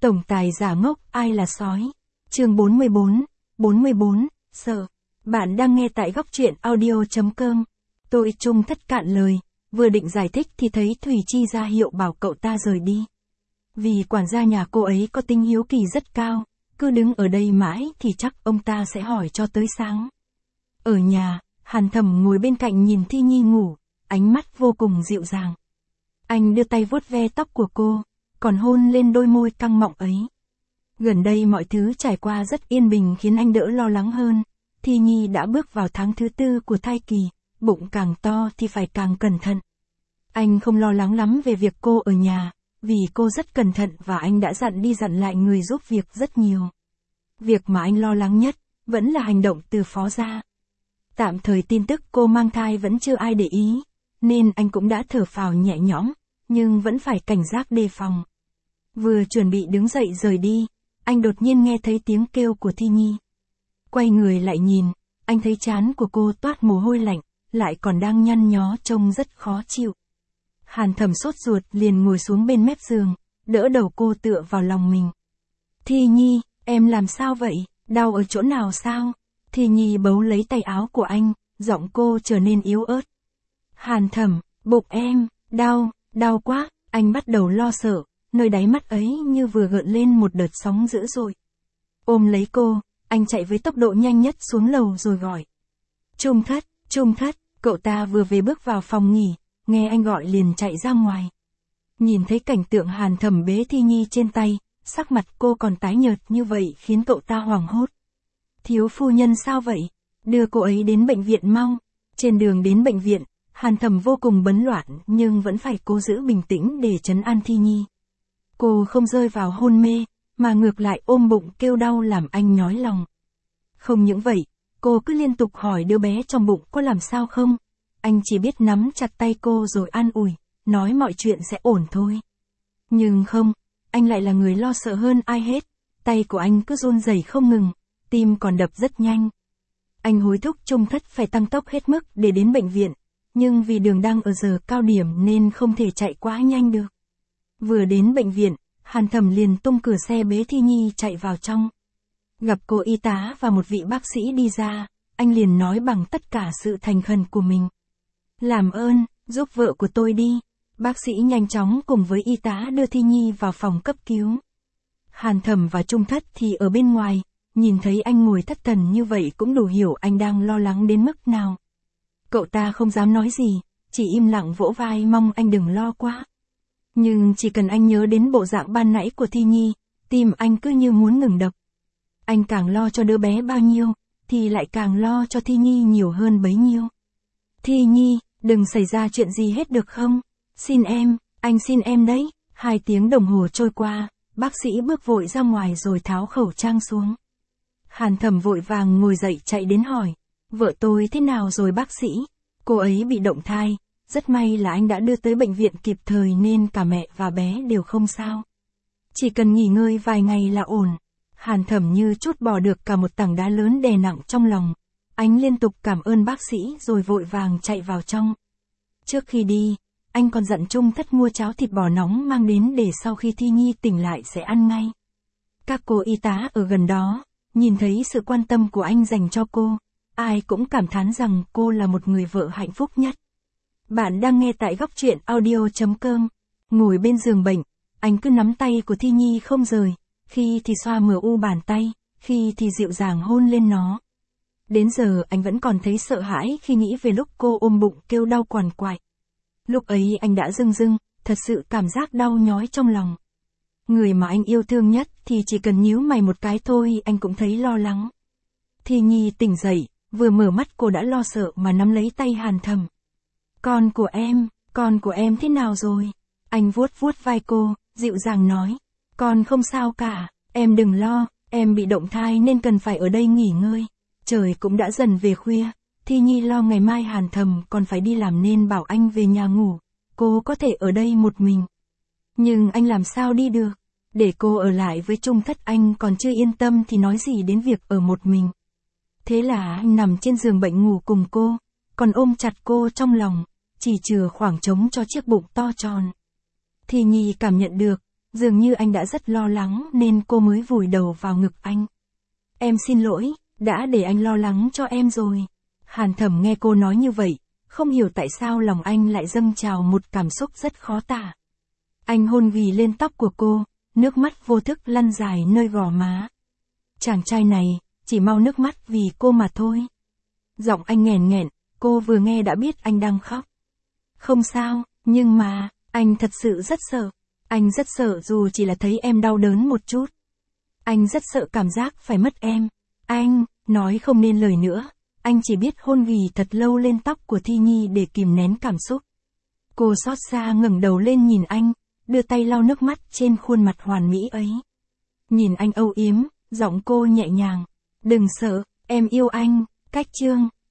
Tổng tài giả ngốc, ai là sói? Chương 44, sợ. Bạn đang nghe tại góc truyện audio.com. Tôi Trung Thất cạn lời, vừa định giải thích thì thấy Thủy Chi ra hiệu bảo cậu ta rời đi. Vì quản gia nhà cô ấy có tính hiếu kỳ rất cao, cứ đứng ở đây mãi thì chắc ông ta sẽ hỏi cho tới sáng. Ở nhà, Hàn Thẩm ngồi bên cạnh nhìn Thi Nhi ngủ, ánh mắt vô cùng dịu dàng. Anh đưa tay vuốt ve tóc của cô, còn hôn lên đôi môi căng mọng ấy. Gần đây mọi thứ trải qua rất yên bình khiến anh đỡ lo lắng hơn. Thi Nhi đã bước vào tháng thứ 4 của thai kỳ, bụng càng to thì phải càng cẩn thận. Anh không lo lắng lắm về việc cô ở nhà, vì cô rất cẩn thận và anh đã dặn đi dặn lại người giúp việc rất nhiều. Việc mà anh lo lắng nhất, vẫn là hành động từ phó gia. Tạm thời tin tức cô mang thai vẫn chưa ai để ý, nên anh cũng đã thở phào nhẹ nhõm, nhưng vẫn phải cảnh giác đề phòng. Vừa chuẩn bị đứng dậy rời đi, anh đột nhiên nghe thấy tiếng kêu của Thi Nhi. Quay người lại nhìn, anh thấy trán của cô toát mồ hôi lạnh, lại còn đang nhăn nhó trông rất khó chịu. Hàn Thẩm sốt ruột liền ngồi xuống bên mép giường, đỡ đầu cô tựa vào lòng mình. Thi Nhi, em làm sao vậy, đau ở chỗ nào sao? Thi Nhi bấu lấy tay áo của anh, giọng cô trở nên yếu ớt. Hàn Thẩm, bụng em, đau quá, anh bắt đầu lo sợ, nơi đáy mắt ấy như vừa gợn lên một đợt sóng dữ dội. Ôm lấy cô, anh chạy với tốc độ nhanh nhất xuống lầu rồi gọi. Trung Thất, cậu ta vừa về bước vào phòng nghỉ, nghe anh gọi liền chạy ra ngoài. Nhìn thấy cảnh tượng Hàn Thẩm bế Thi Nhi trên tay, sắc mặt cô còn tái nhợt như vậy khiến cậu ta hoảng hốt. Thiếu phu nhân sao vậy? Đưa cô ấy đến bệnh viện mau. Trên đường đến bệnh viện, Hàn Thẩm vô cùng bấn loạn nhưng vẫn phải cố giữ bình tĩnh để trấn an Thi Nhi. Cô không rơi vào hôn mê, mà ngược lại ôm bụng kêu đau làm anh nhói lòng. Không những vậy, cô cứ liên tục hỏi đứa bé trong bụng có làm sao không. Anh chỉ biết nắm chặt tay cô rồi an ủi, nói mọi chuyện sẽ ổn thôi. Nhưng không, anh lại là người lo sợ hơn ai hết. Tay của anh cứ run rẩy không ngừng, tim còn đập rất nhanh. Anh hối thúc Trung Thất phải tăng tốc hết mức để đến bệnh viện, nhưng vì đường đang ở giờ cao điểm nên không thể chạy quá nhanh được. Vừa đến bệnh viện, Hàn Thẩm liền tung cửa xe bế Thi Nhi chạy vào trong. Gặp cô y tá và một vị bác sĩ đi ra, anh liền nói bằng tất cả sự thành khẩn của mình. Làm ơn, giúp vợ của tôi đi. Bác sĩ nhanh chóng cùng với y tá đưa Thi Nhi vào phòng cấp cứu. Hàn Thẩm và Trung Thất thì ở bên ngoài, nhìn thấy anh ngồi thất thần như vậy cũng đủ hiểu anh đang lo lắng đến mức nào. Cậu ta không dám nói gì, chỉ im lặng vỗ vai mong anh đừng lo quá. Nhưng chỉ cần anh nhớ đến bộ dạng ban nãy của Thi Nhi, tim anh cứ như muốn ngừng đập. Anh càng lo cho đứa bé bao nhiêu, thì lại càng lo cho Thi Nhi nhiều hơn bấy nhiêu. Thi Nhi, đừng xảy ra chuyện gì hết được không? Xin em, anh xin em đấy. 2 tiếng đồng hồ trôi qua, bác sĩ bước vội ra ngoài rồi tháo khẩu trang xuống. Hàn Thẩm vội vàng ngồi dậy chạy đến hỏi, vợ tôi thế nào rồi bác sĩ? Cô ấy bị động thai, rất may là anh đã đưa tới bệnh viện kịp thời nên cả mẹ và bé đều không sao. Chỉ cần nghỉ ngơi vài ngày là ổn. Hàn Thẩm như trút bỏ được cả một tảng đá lớn đè nặng trong lòng. Anh liên tục cảm ơn bác sĩ rồi vội vàng chạy vào trong. Trước khi đi, anh còn dặn Trung Thất mua cháo thịt bò nóng mang đến để sau khi Thi Nhi tỉnh lại sẽ ăn ngay. Các cô y tá ở gần đó, nhìn thấy sự quan tâm của anh dành cho cô, ai cũng cảm thán rằng cô là một người vợ hạnh phúc nhất. Bạn đang nghe tại góc truyện audio.com. Ngồi bên giường bệnh, anh cứ nắm tay của Thi Nhi không rời, khi thì xoa mờ u bàn tay, khi thì dịu dàng hôn lên nó. Đến giờ anh vẫn còn thấy sợ hãi khi nghĩ về lúc cô ôm bụng kêu đau quằn quại. Lúc ấy anh đã rưng rưng, thật sự cảm giác đau nhói trong lòng. Người mà anh yêu thương nhất thì chỉ cần nhíu mày một cái thôi anh cũng thấy lo lắng. Thi Nhi tỉnh dậy, vừa mở mắt cô đã lo sợ mà nắm lấy tay Hàn Thẩm. Con của em thế nào rồi? Anh vuốt vai cô, dịu dàng nói. Con không sao cả, em đừng lo, em bị động thai nên cần phải ở đây nghỉ ngơi. Trời cũng đã dần về khuya, Thi Nhi lo ngày mai Hàn Thẩm còn phải đi làm nên bảo anh về nhà ngủ, cô có thể ở đây một mình. Nhưng anh làm sao đi được, để cô ở lại với Trung Thất anh còn chưa yên tâm thì nói gì đến việc ở một mình. Thế là anh nằm trên giường bệnh ngủ cùng cô, còn ôm chặt cô trong lòng, chỉ chừa khoảng trống cho chiếc bụng to tròn. Thi Nhi cảm nhận được, Dường như anh đã rất lo lắng nên cô mới vùi đầu vào ngực anh. Em xin lỗi, đã để anh lo lắng cho em rồi. Hàn Thẩm nghe cô nói như vậy, không hiểu tại sao lòng anh lại dâng trào một cảm xúc rất khó tả. Anh hôn ghì lên tóc của cô, nước mắt vô thức lăn dài nơi gò má. Chàng trai này, chỉ mau nước mắt vì cô mà thôi. Giọng anh nghẹn nghẹn, cô vừa nghe đã biết anh đang khóc. Không sao, nhưng mà, anh thật sự rất sợ. Anh rất sợ dù chỉ là thấy em đau đớn một chút. Anh rất sợ cảm giác phải mất em. Anh, nói không nên lời nữa. Anh chỉ biết hôn ghì thật lâu lên tóc của Thi Nhi để kìm nén cảm xúc. Cô xót xa ngẩng đầu lên nhìn anh, đưa tay lau nước mắt trên khuôn mặt hoàn mỹ ấy. Nhìn anh âu yếm, giọng cô nhẹ nhàng. Đừng sợ, em yêu anh. Cách chương